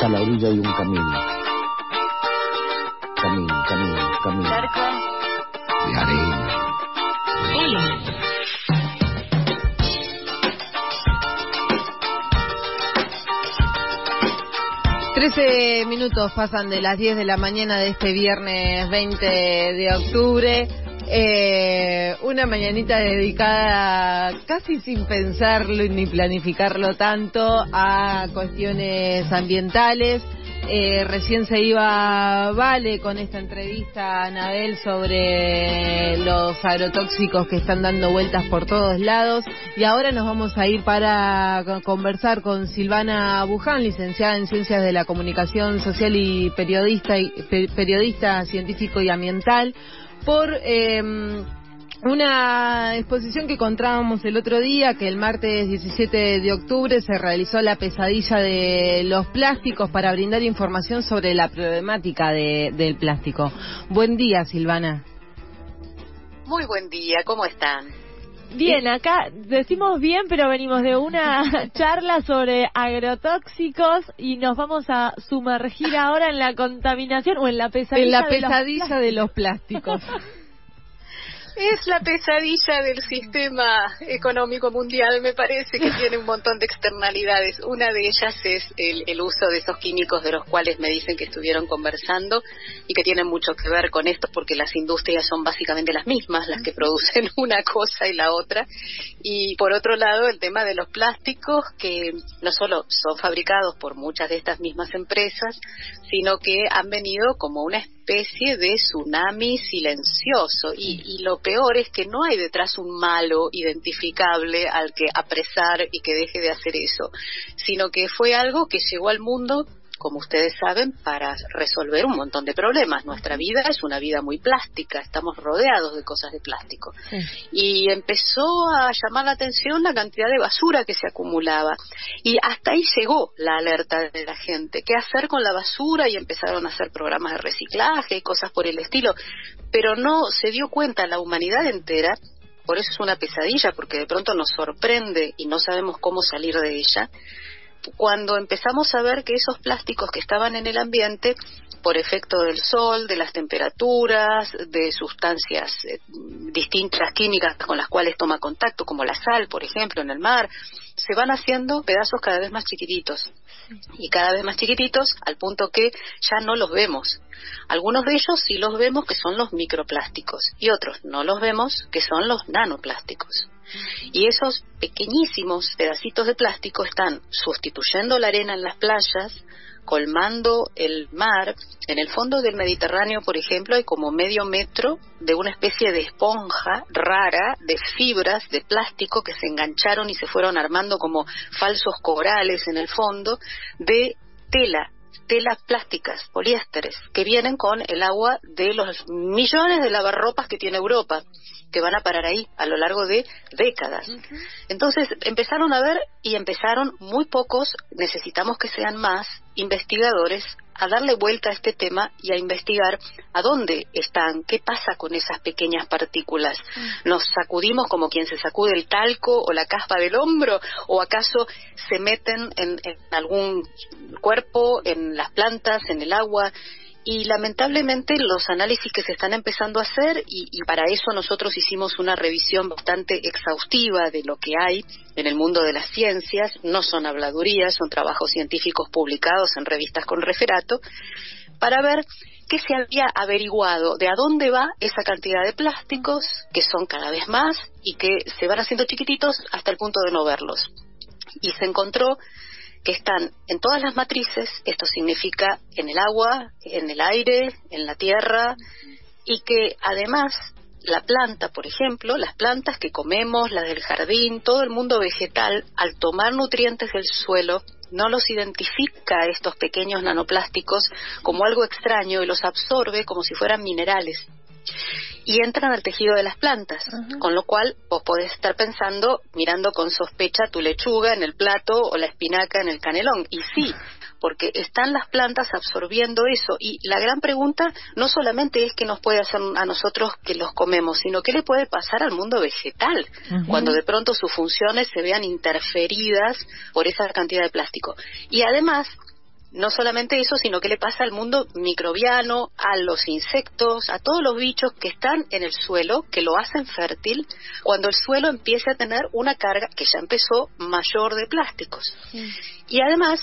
hasta la orilla hay un camino. Camino. Charco. De arena. Bullying. Minutos pasan de las 10 de la mañana de este viernes 20 de octubre. Una mañanita dedicada, casi sin pensarlo ni planificarlo tanto, a cuestiones ambientales. Recién se iba Vale con esta entrevista a Anabel sobre los agrotóxicos que están dando vueltas por todos lados, y ahora nos vamos a ir para conversar con Silvana Buján, licenciada en Ciencias de la Comunicación Social y periodista científico y ambiental, por una exposición que encontrábamos el otro día, que el martes 17 de octubre se realizó la pesadilla de los plásticos para brindar información sobre la problemática del plástico. Buen día, Silvana. Muy buen día, ¿cómo están? Bien, acá decimos bien, pero venimos de una charla sobre agrotóxicos y nos vamos a sumergir ahora en la contaminación o en la pesadilla, de los plásticos. Es la pesadilla del sistema económico mundial, me parece, que tiene un montón de externalidades. Una de ellas es el uso de esos químicos de los cuales me dicen que estuvieron conversando y que tienen mucho que ver con esto, porque las industrias son básicamente las mismas, las que producen una cosa y la otra. Y por otro lado, el tema de los plásticos, que no solo son fabricados por muchas de estas mismas empresas, sino que han venido como una especie de tsunami silencioso, y lo peor es que no hay detrás un malo identificable al que apresar y que deje de hacer eso, sino que fue algo que llegó al mundo, como ustedes saben, para resolver un montón de problemas. Nuestra vida es una vida muy plástica, estamos rodeados de cosas de plástico. Sí. Y empezó a llamar la atención la cantidad de basura que se acumulaba. Y hasta ahí llegó la alerta de la gente. ¿Qué hacer con la basura? Y empezaron a hacer programas de reciclaje y cosas por el estilo. Pero no se dio cuenta la humanidad entera. Por eso es una pesadilla, porque de pronto nos sorprende y no sabemos cómo salir de ella, cuando empezamos a ver que esos plásticos que estaban en el ambiente, por efecto del sol, de las temperaturas, de sustancias distintas químicas con las cuales toma contacto, como la sal, por ejemplo, en el mar, se van haciendo pedazos cada vez más chiquititos. Y cada vez más chiquititos, al punto que ya no los vemos. Algunos de ellos sí los vemos, que son los microplásticos, y otros no los vemos, que son los nanoplásticos. Y esos pequeñísimos pedacitos de plástico están sustituyendo la arena en las playas, colmando el mar. En el fondo del Mediterráneo, por ejemplo, hay como medio metro de una especie de esponja rara de fibras de plástico que se engancharon y se fueron armando como falsos corales en el fondo de telas plásticas, poliésteres, que vienen con el agua de los millones de lavarropas que tiene Europa, que van a parar ahí a lo largo de décadas. Uh-huh. Entonces empezaron a ver, y empezaron muy pocos, necesitamos que sean más investigadores, a darle vuelta a este tema y a investigar a dónde están, qué pasa con esas pequeñas partículas. ¿Nos sacudimos como quien se sacude el talco o la caspa del hombro? ¿O acaso se meten en algún cuerpo, en las plantas, en el agua? Y lamentablemente los análisis que se están empezando a hacer, y para eso nosotros hicimos una revisión bastante exhaustiva de lo que hay en el mundo de las ciencias, no son habladurías, son trabajos científicos publicados en revistas con referato, para ver qué se había averiguado, de a dónde va esa cantidad de plásticos, que son cada vez más y que se van haciendo chiquititos hasta el punto de no verlos. Y se encontró que están en todas las matrices, esto significa en el agua, en el aire, en la tierra, y que además la planta, por ejemplo, las plantas que comemos, las del jardín, todo el mundo vegetal, al tomar nutrientes del suelo, no los identifica, estos pequeños nanoplásticos, como algo extraño y los absorbe como si fueran minerales. Y entran al tejido de las plantas, uh-huh. Con lo cual vos podés estar pensando, mirando con sospecha tu lechuga en el plato o la espinaca en el canelón, y sí, porque están las plantas absorbiendo eso. Y la gran pregunta no solamente es qué nos puede hacer a nosotros que los comemos, sino qué le puede pasar al mundo vegetal, uh-huh. Cuando de pronto sus funciones se vean interferidas por esa cantidad de plástico. Y además, no solamente eso, sino que le pasa al mundo microbiano, a los insectos, a todos los bichos que están en el suelo, que lo hacen fértil, cuando el suelo empiece a tener una carga que ya empezó mayor de plásticos. Y además,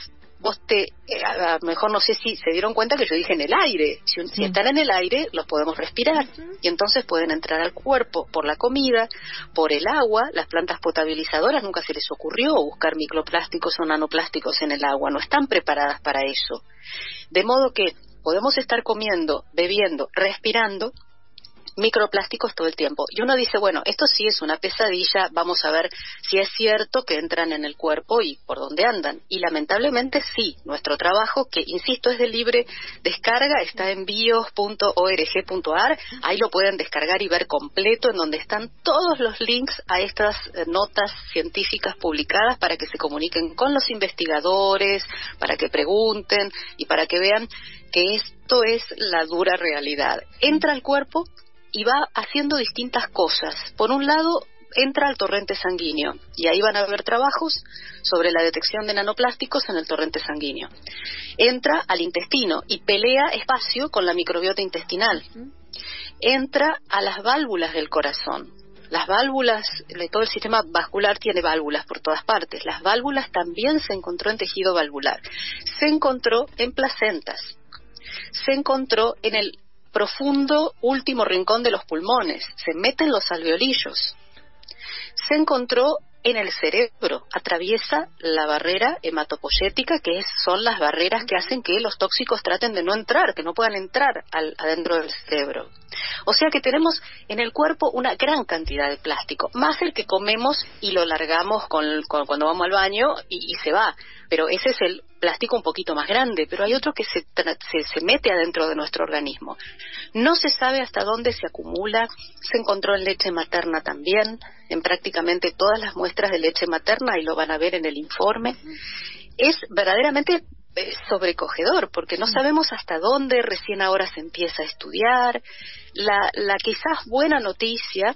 a lo mejor no sé si se dieron cuenta que yo dije en el aire. Si están en el aire, los podemos respirar. Y entonces pueden entrar al cuerpo por la comida, por el agua. Las plantas potabilizadoras nunca se les ocurrió buscar microplásticos o nanoplásticos en el agua. No están preparadas para eso. De modo que podemos estar comiendo, bebiendo, respirando microplásticos todo el tiempo. Y uno dice, bueno, esto sí es una pesadilla, vamos a ver si es cierto que entran en el cuerpo y por dónde andan. Y lamentablemente sí, nuestro trabajo, que insisto es de libre descarga, está en bios.org.ar, ahí lo pueden descargar y ver completo, en donde están todos los links a estas notas científicas publicadas para que se comuniquen con los investigadores, para que pregunten y para que vean que esto es la dura realidad. Entra al cuerpo y va haciendo distintas cosas. Por un lado, entra al torrente sanguíneo, y ahí van a haber trabajos sobre la detección de nanoplásticos en el torrente sanguíneo. Entra al intestino y pelea espacio con la microbiota intestinal. Entra a las válvulas del corazón. Las válvulas, todo el sistema vascular tiene válvulas por todas partes. Las válvulas también se encontró en tejido valvular. Se encontró en placentas. Se encontró en el profundo último rincón de los pulmones, se meten los alveolillos. Se encontró en el cerebro, atraviesa la barrera hematopoyética, que son las barreras que hacen que los tóxicos traten de no entrar, que no puedan entrar adentro del cerebro. O sea que tenemos en el cuerpo una gran cantidad de plástico, más el que comemos y lo largamos cuando vamos al baño y se va. Pero ese es el plástico un poquito más grande, pero hay otro que se mete adentro de nuestro organismo. No se sabe hasta dónde se acumula. Se encontró en leche materna también, en prácticamente todas las muestras de leche materna, y lo van a ver en el informe. Es verdaderamente sobrecogedor, porque no sabemos hasta dónde. Recién ahora se empieza a estudiar. La quizás buena noticia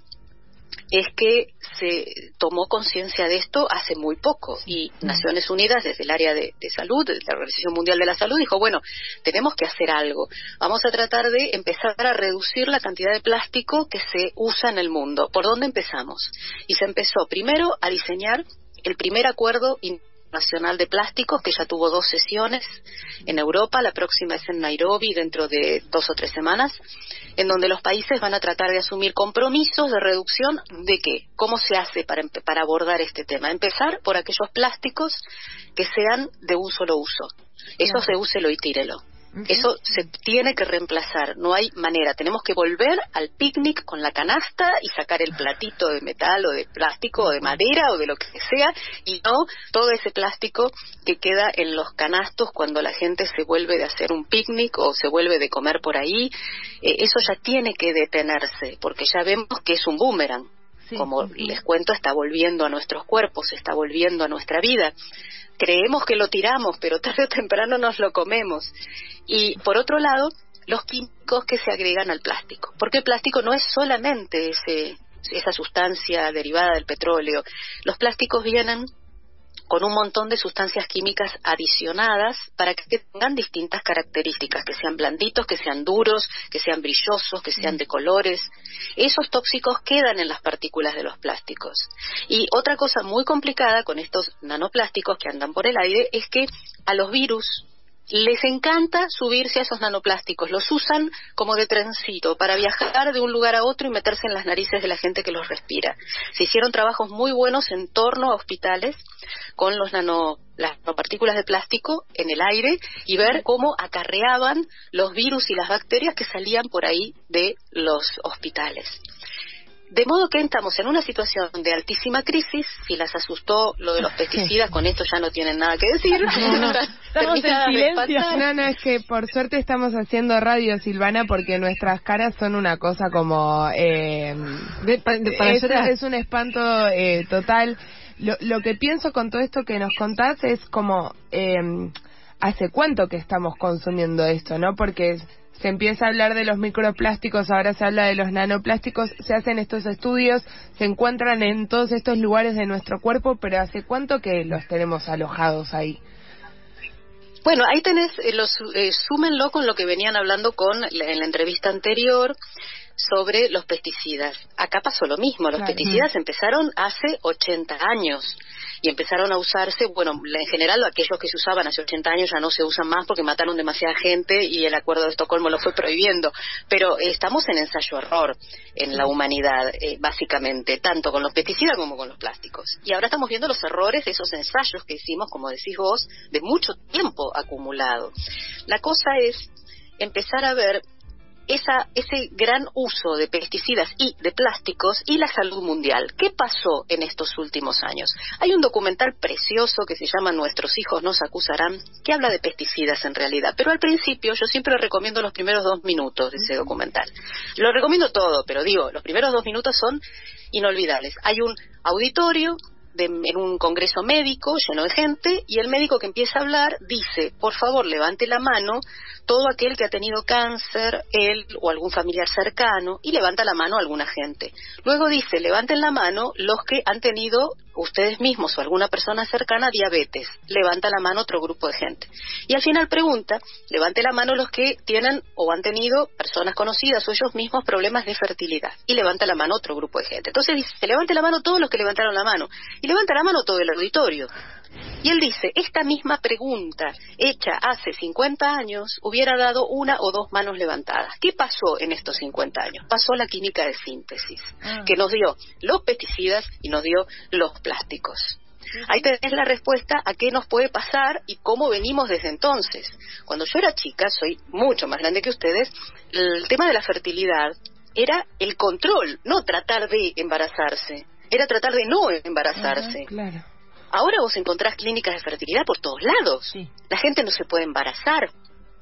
es que se tomó conciencia de esto hace muy poco, y Naciones Unidas, desde el área de salud, de la Organización Mundial de la Salud, dijo, bueno, tenemos que hacer algo. Vamos a tratar de empezar a reducir la cantidad de plástico que se usa en el mundo. ¿Por dónde empezamos? Y se empezó primero a diseñar el primer acuerdo internacional de plásticos, que ya tuvo 2 sesiones en Europa. La próxima es en Nairobi dentro de 2 o 3 semanas, en donde los países van a tratar de asumir compromisos de reducción de qué, cómo se hace para abordar este tema. Empezar por aquellos plásticos que sean de un solo uso. Eso se úselo y tírelo. Eso se tiene que reemplazar, no hay manera. Tenemos que volver al picnic con la canasta y sacar el platito de metal o de plástico o de madera o de lo que sea, y no todo ese plástico que queda en los canastos cuando la gente se vuelve de hacer un picnic o se vuelve de comer por ahí. Eso ya tiene que detenerse, porque ya vemos que es un boomerang. Como les cuento, está volviendo a nuestros cuerpos, está volviendo a nuestra vida. Creemos que lo tiramos, pero tarde o temprano nos lo comemos. Y por otro lado, los químicos que se agregan al plástico, porque el plástico no es solamente esa sustancia derivada del petróleo. Los plásticos vienen con un montón de sustancias químicas adicionadas para que tengan distintas características, que sean blanditos, que sean duros, que sean brillosos, que sean de colores. Esos tóxicos quedan en las partículas de los plásticos. Y otra cosa muy complicada con estos nanoplásticos que andan por el aire es que a los virus les encanta subirse a esos nanoplásticos, los usan como de trencito para viajar de un lugar a otro y meterse en las narices de la gente que los respira. Se hicieron trabajos muy buenos en torno a hospitales con las nanopartículas de plástico en el aire y ver cómo acarreaban los virus y las bacterias que salían por ahí de los hospitales. De modo que estamos en una situación de altísima crisis. Si las asustó lo de los pesticidas, con esto ya no tienen nada que decir. Estamos en silencio. No, es que por suerte estamos haciendo radio, Silvana, porque nuestras caras son una cosa como... es un espanto total. Lo que pienso con todo esto que nos contás es como... ¿hace cuánto que estamos consumiendo esto, no? Porque... se empieza a hablar de los microplásticos, ahora se habla de los nanoplásticos, se hacen estos estudios, se encuentran en todos estos lugares de nuestro cuerpo, pero ¿hace cuánto que los tenemos alojados ahí? Bueno, ahí tenés, súmenlo con lo que venían hablando en la entrevista anterior sobre los pesticidas. Acá pasó lo mismo, los pesticidas empezaron hace 80 años y empezaron a usarse, bueno, en general aquellos que se usaban hace 80 años ya no se usan más porque mataron demasiada gente y el Acuerdo de Estocolmo lo fue prohibiendo, pero estamos en ensayo-error en la humanidad, básicamente, tanto con los pesticidas como con los plásticos. Y ahora estamos viendo los errores de esos ensayos que hicimos, como decís vos, de mucho tiempo acumulado. La cosa es empezar a ver ese gran uso de pesticidas y de plásticos y la salud mundial. ¿Qué pasó en estos últimos años? Hay un documental precioso que se llama Nuestros hijos nos acusarán, que habla de pesticidas en realidad, pero al principio yo siempre recomiendo los primeros 2 minutos de ese documental. Lo recomiendo todo, pero digo, los primeros 2 minutos son inolvidables. Hay un auditorio en un congreso médico lleno de gente y el médico que empieza a hablar dice, por favor levante la mano todo aquel que ha tenido cáncer, él o algún familiar cercano, y levanta la mano alguna gente. Luego dice, levanten la mano los que han tenido ustedes mismos o alguna persona cercana diabetes, levanta la mano otro grupo de gente. Y al final pregunta, levante la mano los que tienen o han tenido personas conocidas o ellos mismos problemas de fertilidad, y levanta la mano otro grupo de gente. Entonces dice, levante la mano todos los que levantaron la mano, y levanta la mano todo el auditorio. Y él dice, esta misma pregunta hecha hace 50 años hubiera dado 1 o 2 manos levantadas. ¿Qué pasó en estos 50 años? Pasó la química de síntesis, que nos dio los pesticidas y nos dio los plásticos. Ahí tenés la respuesta a qué nos puede pasar y cómo venimos desde entonces. Cuando yo era chica, soy mucho más grande que ustedes, el tema de la fertilidad era el control, no tratar de embarazarse, era tratar de no embarazarse. Claro. Ahora vos encontrás clínicas de fertilidad por todos lados. Sí. La gente no se puede embarazar.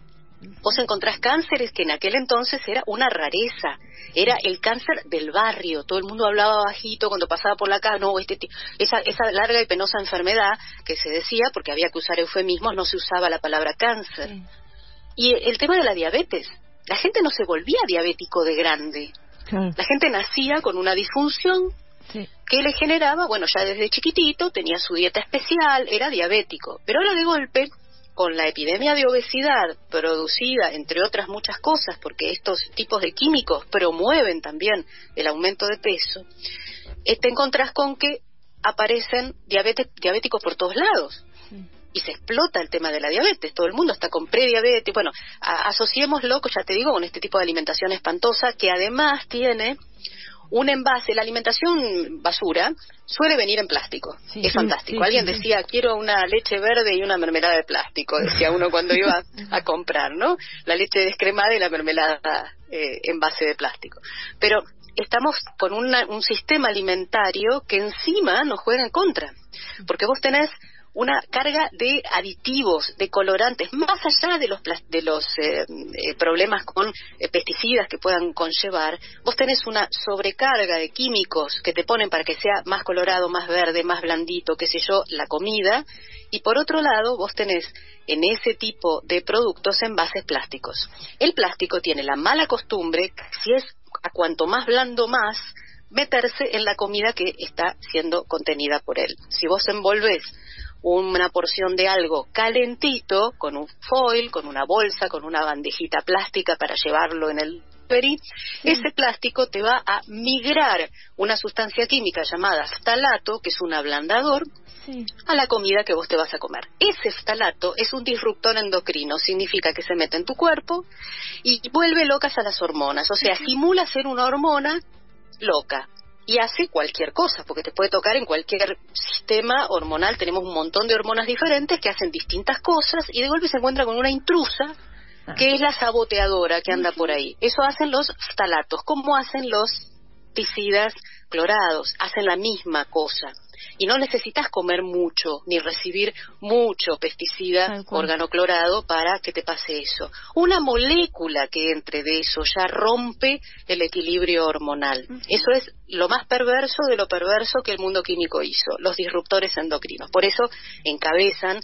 Vos encontrás cánceres que en aquel entonces era una rareza. Era el cáncer del barrio. Todo el mundo hablaba bajito cuando pasaba por la calle. No, esa larga y penosa enfermedad que se decía, porque había que usar eufemismos, no se usaba la palabra cáncer. Sí. Y el tema de la diabetes. La gente no se volvía diabético de grande. Sí. La gente nacía con una disfunción. Sí. Que le generaba, bueno, ya desde chiquitito tenía su dieta especial, era diabético, pero ahora de golpe, con la epidemia de obesidad producida, entre otras muchas cosas, porque estos tipos de químicos promueven también el aumento de peso, te encontrás con que aparecen diabéticos por todos lados. Sí. Y se explota el tema de la diabetes, todo el mundo está con prediabetes. Bueno, asociémoslo, ya te digo, con este tipo de alimentación espantosa que además tiene un envase. La alimentación basura suele venir en plástico. Sí, es fantástico. Sí, alguien decía, quiero una leche verde y una mermelada de plástico, decía uno cuando iba a comprar, ¿no? La leche descremada y la mermelada en base de plástico. Pero estamos con un sistema alimentario que encima nos juega en contra, porque vos tenés una carga de aditivos, de colorantes, más allá de los problemas con pesticidas que puedan conllevar. Vos tenés una sobrecarga de químicos que te ponen para que sea más colorado, más verde, más blandito, qué sé yo, la comida. Y por otro lado, vos tenés en ese tipo de productos envases plásticos. El plástico tiene la mala costumbre, si es a cuanto más blando más, meterse en la comida que está siendo contenida por él. Si vos envolvés una porción de algo calentito, con un foil, con una bolsa, con una bandejita plástica para llevarlo en el delivery, ese plástico te va a migrar una sustancia química llamada ftalato, que es un ablandador, a la comida que vos te vas a comer. Ese ftalato es un disruptor endocrino, significa que se mete en tu cuerpo y vuelve locas a las hormonas, o sea, simula ser una hormona loca. Y hace cualquier cosa, porque te puede tocar en cualquier sistema hormonal. Tenemos un montón de hormonas diferentes que hacen distintas cosas y de golpe se encuentra con una intrusa que es la saboteadora que anda por ahí. Eso hacen los ftalatos, como hacen los pesticidas clorados, hacen la misma cosa. Y no necesitas comer mucho, ni recibir mucho pesticida organoclorado para que te pase eso. Una molécula que entre de eso ya rompe el equilibrio hormonal. Eso es lo más perverso de lo perverso que el mundo químico hizo, los disruptores endocrinos. Por eso encabezan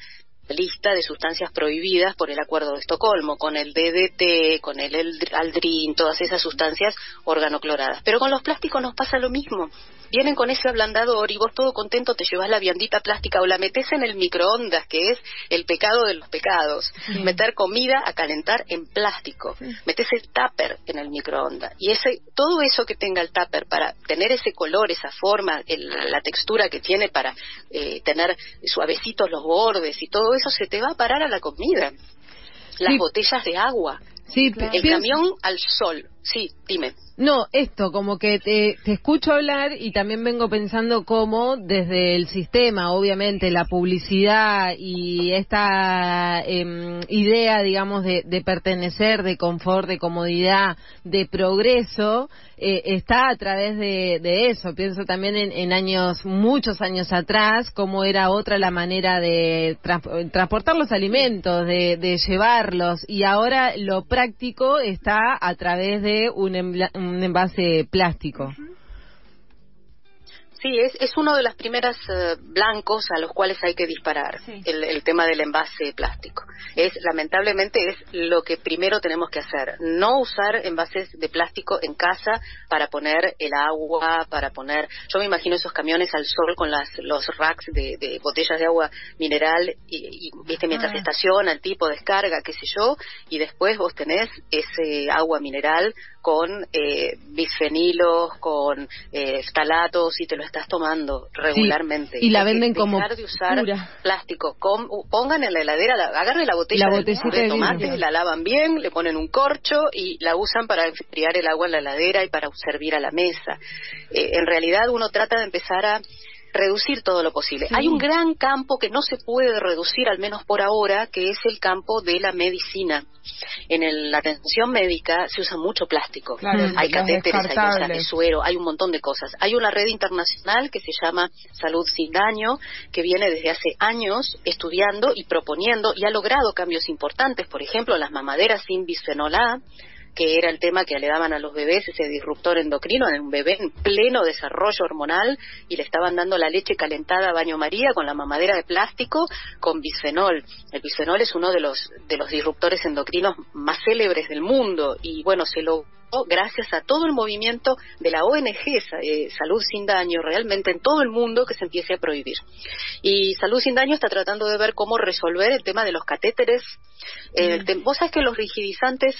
lista de sustancias prohibidas por el Acuerdo de Estocolmo, con el DDT, con el aldrin, todas esas sustancias organocloradas. Pero con los plásticos nos pasa lo mismo. Vienen con ese ablandador y vos todo contento te llevas la viandita plástica o la metés en el microondas, que es el pecado de los pecados. Sí. Meter comida a calentar en plástico. Sí. Metés el tupper en el microondas. Y todo eso que tenga el tupper para tener ese color, esa forma, la textura que tiene para tener suavecitos los bordes y todo eso, se te va a parar a la comida. Las botellas de agua. Sí, el camión al sol. Sí, dime. No, esto, como que te escucho hablar y también vengo pensando cómo desde el sistema, obviamente, la publicidad y esta idea, digamos, de pertenecer, de confort, de comodidad, de progreso, está a través de eso. Pienso también en muchos años atrás, cómo era otra la manera de transportar los alimentos, de llevarlos, y ahora lo práctico está a través de un envase plástico. Sí, es uno de los primeros blancos a los cuales hay que disparar, sí. el tema del envase plástico. Lamentablemente es lo que primero tenemos que hacer, no usar envases de plástico en casa para poner el agua, yo me imagino esos camiones al sol con los racks de botellas de agua mineral y viste, mientras estaciona el tipo descarga, qué sé yo, y después vos tenés ese agua mineral con bisfenilos, con ftalatos, y te lo estás tomando regularmente. Sí, y la venden como dejar de usar pura plástico. Pongan en la heladera, agarren la botella de tomate, la lavan bien, le ponen un corcho y la usan para enfriar el agua en la heladera y para servir a la mesa. En realidad uno trata de empezar a reducir todo lo posible. Sí. Hay un gran campo que no se puede reducir, al menos por ahora, que es el campo de la medicina. En la atención médica se usa mucho plástico. Claro, hay catéteres, hay cosas de suero, hay un montón de cosas. Hay una red internacional que se llama Salud Sin Daño, que viene desde hace años estudiando y proponiendo y ha logrado cambios importantes. Por ejemplo, las mamaderas sin bisfenol A, que era el tema que le daban a los bebés, ese disruptor endocrino, en un bebé en pleno desarrollo hormonal, y le estaban dando la leche calentada a baño María con la mamadera de plástico con bisfenol. El bisfenol es uno de los disruptores endocrinos más célebres del mundo, y bueno, se logró gracias a todo el movimiento de la ONG Salud Sin Daño, realmente en todo el mundo, que se empiece a prohibir. Y Salud Sin Daño está tratando de ver cómo resolver el tema de los catéteres. Vos sabés que los rigidizantes,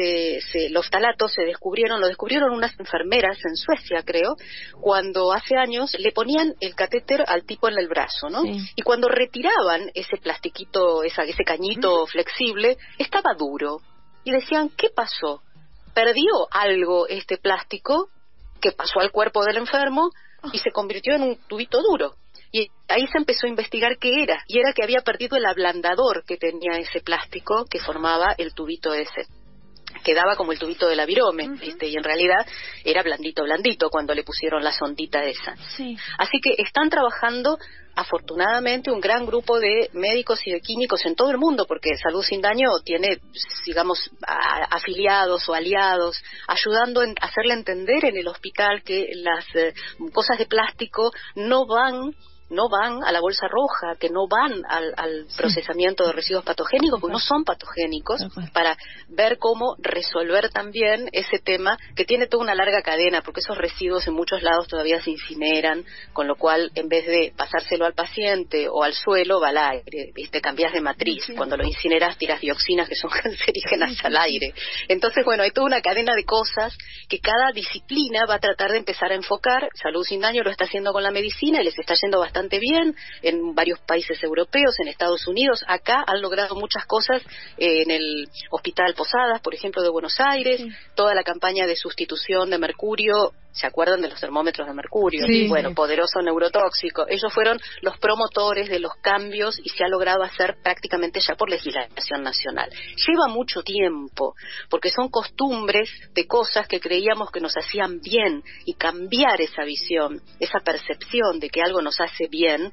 los ftalatos lo descubrieron unas enfermeras en Suecia, creo, cuando hace años le ponían el catéter al tipo en el brazo, ¿no? Sí. Y cuando retiraban ese plastiquito, ese cañito flexible, estaba duro. Y decían, ¿qué pasó? ¿Perdió algo este plástico que pasó al cuerpo del enfermo y se convirtió en un tubito duro? Y ahí se empezó a investigar qué era, y era que había perdido el ablandador que tenía ese plástico que formaba el tubito ese. Quedaba como el tubito de la virome, ¿viste? Y en realidad era blandito cuando le pusieron la sondita esa. Sí. Así que están trabajando, afortunadamente, un gran grupo de médicos y de químicos en todo el mundo, porque Salud Sin Daño tiene, digamos, afiliados o aliados, ayudando a hacerle entender en el hospital que las cosas de plástico no van a la bolsa roja, que no van al procesamiento de residuos patogénicos, porque no son patogénicos, para ver cómo resolver también ese tema que tiene toda una larga cadena, porque esos residuos en muchos lados todavía se incineran, con lo cual en vez de pasárselo al paciente o al suelo, va al aire, ¿viste? Cambias de matriz. Sí. Cuando lo incineras tiras dioxinas que son cancerígenas al aire. Entonces, bueno, hay toda una cadena de cosas que cada disciplina va a tratar de empezar a enfocar. Salud Sin Daño lo está haciendo con la medicina y les está yendo bastante bien en varios países europeos, en Estados Unidos. Acá han logrado muchas cosas en el Hospital Posadas, por ejemplo, de Buenos Aires. Sí. Toda la campaña de sustitución de mercurio, ¿se acuerdan de los termómetros de mercurio? Sí. Bueno, poderoso neurotóxico. Ellos fueron los promotores de los cambios y se ha logrado hacer prácticamente ya por legislación nacional. Lleva mucho tiempo, porque son costumbres de cosas que creíamos que nos hacían bien, y cambiar esa visión, esa percepción de que algo nos hace bien,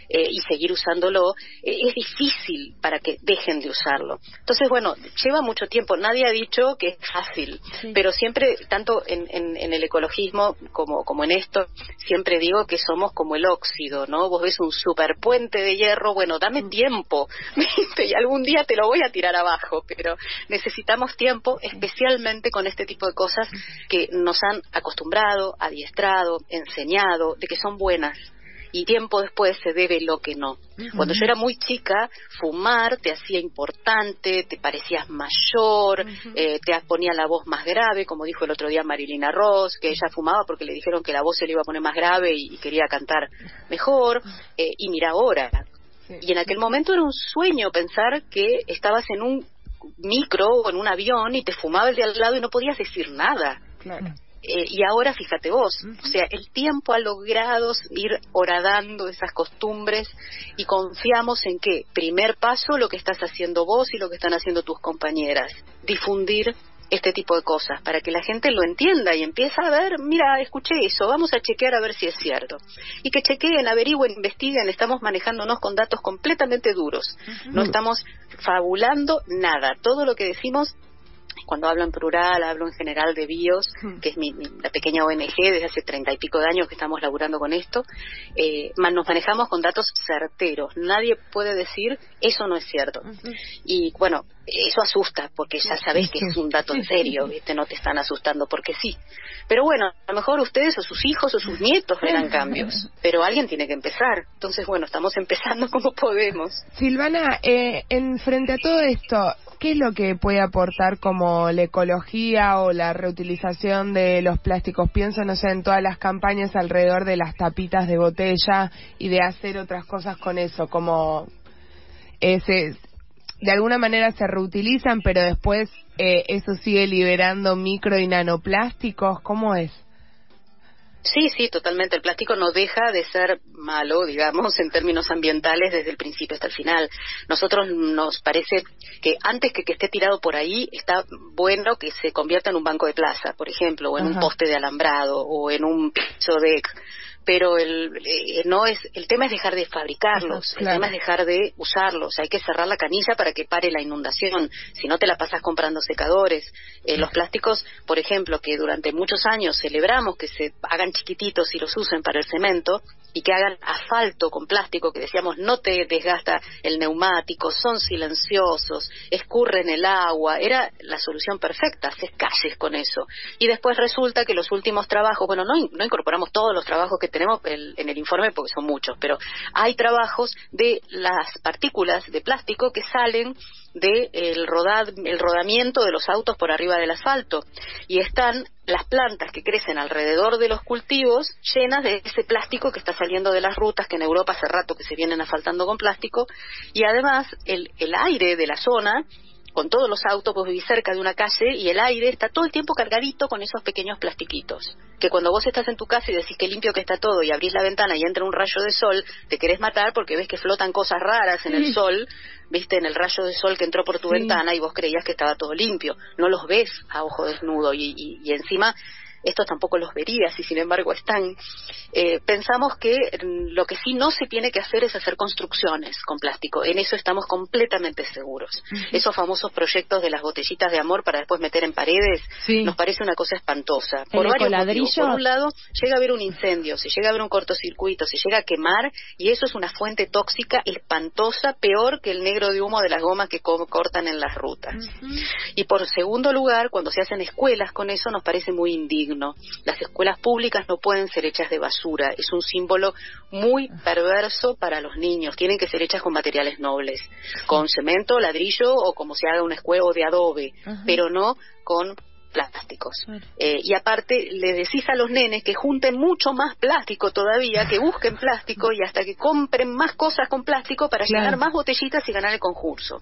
y seguir usándolo, es difícil para que dejen de usarlo. Entonces, bueno, lleva mucho tiempo. Nadie ha dicho que es fácil, pero siempre, tanto en el ecologismo como en esto, siempre digo que somos como el óxido, ¿no? Vos ves un superpuente de hierro, bueno, dame tiempo, ¿viste? Y algún día te lo voy a tirar abajo, pero necesitamos tiempo, especialmente con este tipo de cosas que nos han acostumbrado, adiestrado, enseñado, de que son buenas. Y tiempo después se debe lo que no. Cuando yo era muy chica, fumar te hacía importante, te parecías mayor, te ponía la voz más grave, como dijo el otro día Marilina Ross, que ella fumaba porque le dijeron que la voz se le iba a poner más grave y quería cantar mejor, y mira ahora. Y en aquel momento era un sueño pensar que estabas en un micro o en un avión y te fumaba el de al lado y no podías decir nada. Claro. Y ahora fíjate vos, o sea, el tiempo ha logrado ir horadando esas costumbres y confiamos en que, primer paso, lo que estás haciendo vos y lo que están haciendo tus compañeras, difundir este tipo de cosas para que la gente lo entienda y empiece a ver, mira, escuché eso, vamos a chequear a ver si es cierto. Y que chequeen, averigüen, investiguen, estamos manejándonos con datos completamente duros, no estamos fabulando nada, todo lo que decimos. Cuando hablo en plural, hablo en general de BIOS, que es la pequeña ONG desde hace 30 y pico de años que estamos laburando con esto. Nos manejamos con datos certeros. Nadie puede decir, eso no es cierto. Y bueno, eso asusta, porque ya sabés que es un dato en serio, ¿viste? No te están asustando porque sí. Pero bueno, a lo mejor ustedes o sus hijos o sus nietos verán cambios. Pero alguien tiene que empezar. Entonces, bueno, estamos empezando como podemos. Silvana, frente a todo esto, ¿qué es lo que puede aportar como la ecología o la reutilización de los plásticos? Pienso, no sé, en todas las campañas alrededor de las tapitas de botella y de hacer otras cosas con eso, como de alguna manera se reutilizan, pero después eso sigue liberando micro y nanoplásticos. ¿Cómo es? Sí, totalmente. El plástico no deja de ser malo, digamos, en términos ambientales desde el principio hasta el final. Nosotros nos parece que antes que esté tirado por ahí, está bueno que se convierta en un banco de plaza, por ejemplo, o en un poste de alambrado, o en un piso de... Pero el tema es dejar de fabricarlos, el tema es dejar de usarlos. Hay que cerrar la canilla para que pare la inundación, si no te la pasas comprando secadores. Los plásticos, por ejemplo, que durante muchos años celebramos que se hagan chiquititos y los usen para el cemento, y que hagan asfalto con plástico, que decíamos no te desgasta el neumático, son silenciosos, escurren el agua, era la solución perfecta, haces calles con eso. Y después resulta que los últimos trabajos, bueno, no incorporamos todos los trabajos que tenemos en el informe porque son muchos, pero hay trabajos de las partículas de plástico que salen del rodamiento de los autos por arriba del asfalto, y están las plantas que crecen alrededor de los cultivos llenas de ese plástico que está saliendo de las rutas, que en Europa hace rato que se vienen asfaltando con plástico, y además el aire de la zona, con todos los autos, vos vivís cerca de una calle y el aire está todo el tiempo cargadito con esos pequeños plastiquitos, que cuando vos estás en tu casa y decís que limpio que está todo y abrís la ventana y entra un rayo de sol, te querés matar porque ves que flotan cosas raras en el sol, viste, en el rayo de sol que entró por tu ventana, y vos creías que estaba todo limpio. No los ves a ojo desnudo y encima estos tampoco los verías y sin embargo están. Pensamos que lo que sí no se tiene que hacer es hacer construcciones con plástico, en eso estamos completamente seguros. Esos famosos proyectos de las botellitas de amor para después meter en paredes, nos parece una cosa espantosa, por varios motivos. Por un lado, llega a haber un incendio, se llega a haber un cortocircuito, se llega a quemar, y eso es una fuente tóxica espantosa, peor que el negro de humo de las gomas que cortan en las rutas. Y por segundo lugar, cuando se hacen escuelas con eso, nos parece muy indigno. Las escuelas públicas no pueden ser hechas de basura, es un símbolo muy perverso para los niños, tienen que ser hechas con materiales nobles, con cemento, ladrillo o como se haga un escuelo de adobe, pero no con plásticos. Y aparte le decís a los nenes que junten mucho más plástico todavía, que busquen plástico y hasta que compren más cosas con plástico para llenar más botellitas y ganar el concurso.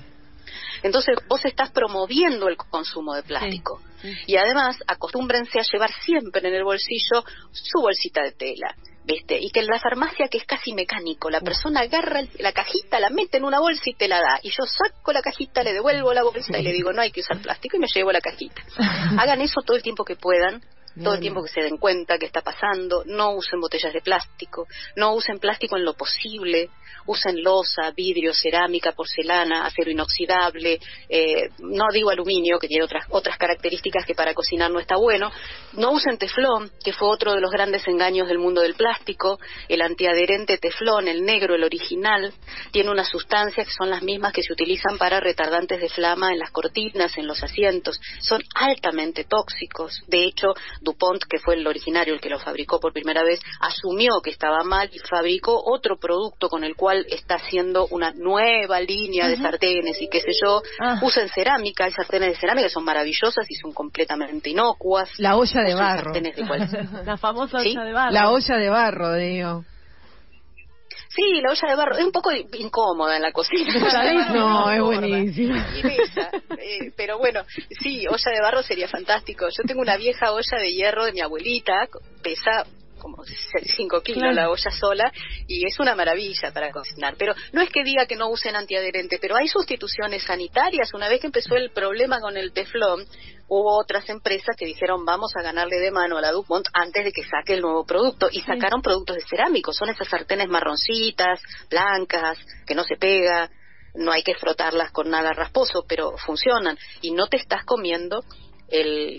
Entonces vos estás promoviendo el consumo de plástico. Y además acostúmbrense a llevar siempre en el bolsillo su bolsita de tela, ¿viste? Y que en la farmacia, que es casi mecánico, la persona agarra la cajita, la mete en una bolsa y te la da, y yo saco la cajita, le devuelvo la bolsa y le digo no hay que usar plástico y me llevo la cajita. Hagan eso todo el tiempo que puedan, todo el tiempo que se den cuenta que está pasando. No usen botellas de plástico, no usen plástico en lo posible, usen loza, vidrio, cerámica, porcelana, acero inoxidable, no digo aluminio, que tiene otras características que para cocinar no está bueno. No usen teflón, que fue otro de los grandes engaños del mundo del plástico. El antiadherente teflón, el negro, el original, tiene unas sustancias que son las mismas que se utilizan para retardantes de flama en las cortinas, en los asientos. Son altamente tóxicos. De hecho, DuPont, que fue el originario, el que lo fabricó por primera vez, asumió que estaba mal y fabricó otro producto con el cual está haciendo una nueva línea de sartenes y qué sé yo. Usan cerámica, hay sartenes de cerámica que son maravillosas y son completamente inocuas. La olla de barro. La famosa olla de barro. La olla de barro, digo. Sí, la olla de barro es un poco incómoda en la cocina. No, es buenísima. Pero bueno, sí, olla de barro sería fantástico. Yo tengo una vieja olla de hierro de mi abuelita, pesa como 5 kilos la olla sola, y es una maravilla para cocinar. Pero no es que diga que no usen antiadherente, pero hay sustituciones sanitarias. Una vez que empezó el problema con el teflón, hubo otras empresas que dijeron vamos a ganarle de mano a la DuPont antes de que saque el nuevo producto, y sacaron productos de cerámico. Son esas sartenes marroncitas, blancas, que no se pega, no hay que frotarlas con nada rasposo, pero funcionan, y no te estás comiendo el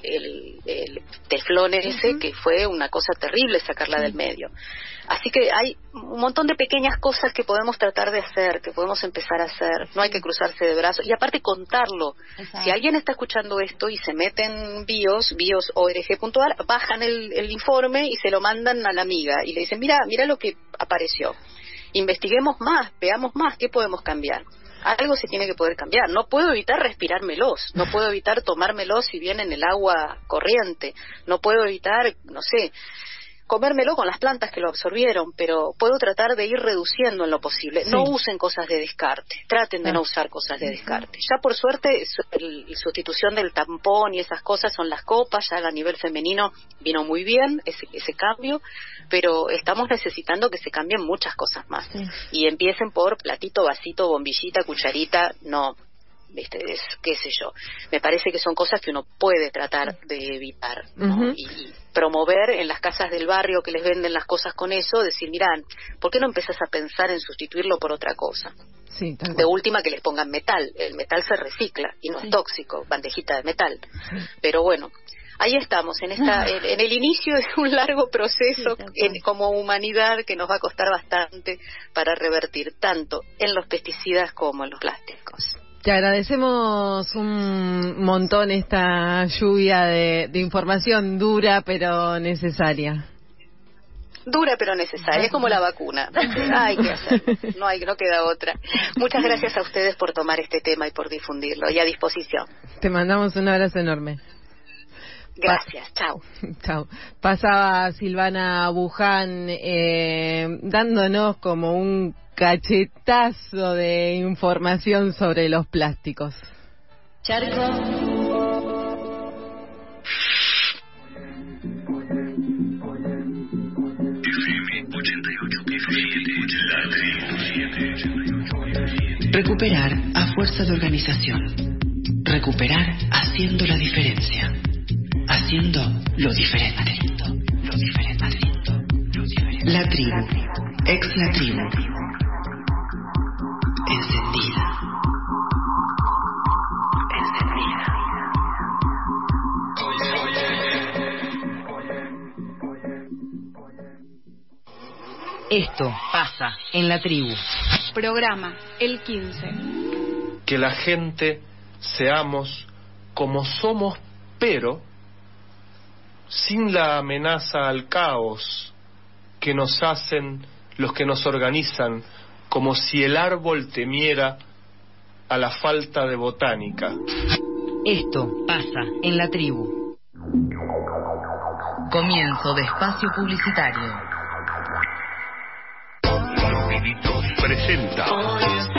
teflón ese, que fue una cosa terrible sacarla del medio. Así que hay un montón de pequeñas cosas que podemos tratar de hacer, que podemos empezar a hacer. No hay que cruzarse de brazos, y aparte contarlo. Si alguien está escuchando esto y se mete en bios.org.ar, bajan el informe y se lo mandan a la amiga y le dicen mira lo que apareció, investiguemos más, veamos más, ¿qué podemos cambiar? Algo se tiene que poder cambiar. No puedo evitar respirármelos, no puedo evitar tomármelos si viene en el agua corriente, no puedo evitar, no sé, comérmelo con las plantas que lo absorbieron, pero puedo tratar de ir reduciendo en lo posible. No usen cosas de descarte, traten de no usar cosas de descarte. Ya por suerte la sustitución del tampón y esas cosas son las copas, ya a nivel femenino vino muy bien ese cambio, pero estamos necesitando que se cambien muchas cosas más, y empiecen por platito, vasito, bombillita, cucharita, no, qué sé yo. Me parece que son cosas que uno puede tratar de evitar, ¿no? Y promover en las casas del barrio que les venden las cosas con eso, decir, mirá, ¿por qué no empezás a pensar en sustituirlo por otra cosa? De última, que les pongan metal. El metal se recicla y no es tóxico, bandejita de metal. Pero bueno, ahí estamos, en el inicio de un largo proceso como humanidad, que nos va a costar bastante para revertir tanto en los pesticidas como en los plásticos. Te agradecemos un montón esta lluvia de información dura pero necesaria. Dura pero necesaria, es como la vacuna. Hay que hacer, no queda otra. Muchas gracias a ustedes por tomar este tema y por difundirlo, y a disposición. Te mandamos un abrazo enorme. Gracias, chao. Chao. Pasaba Silvana Buján dándonos como un cachetazo de información sobre los plásticos. Recuperar a fuerza de organización. Recuperar haciendo la diferencia. Haciendo lo diferente. La tribu. Ex la tribu. Encendida. Esto pasa en la tribu. Programa el 15. Que la gente seamos como somos, pero sin la amenaza al caos que nos hacen los que nos organizan, como si el árbol temiera a la falta de botánica. Esto pasa en la tribu. Comienzo de espacio publicitario. Los Vivitos presenta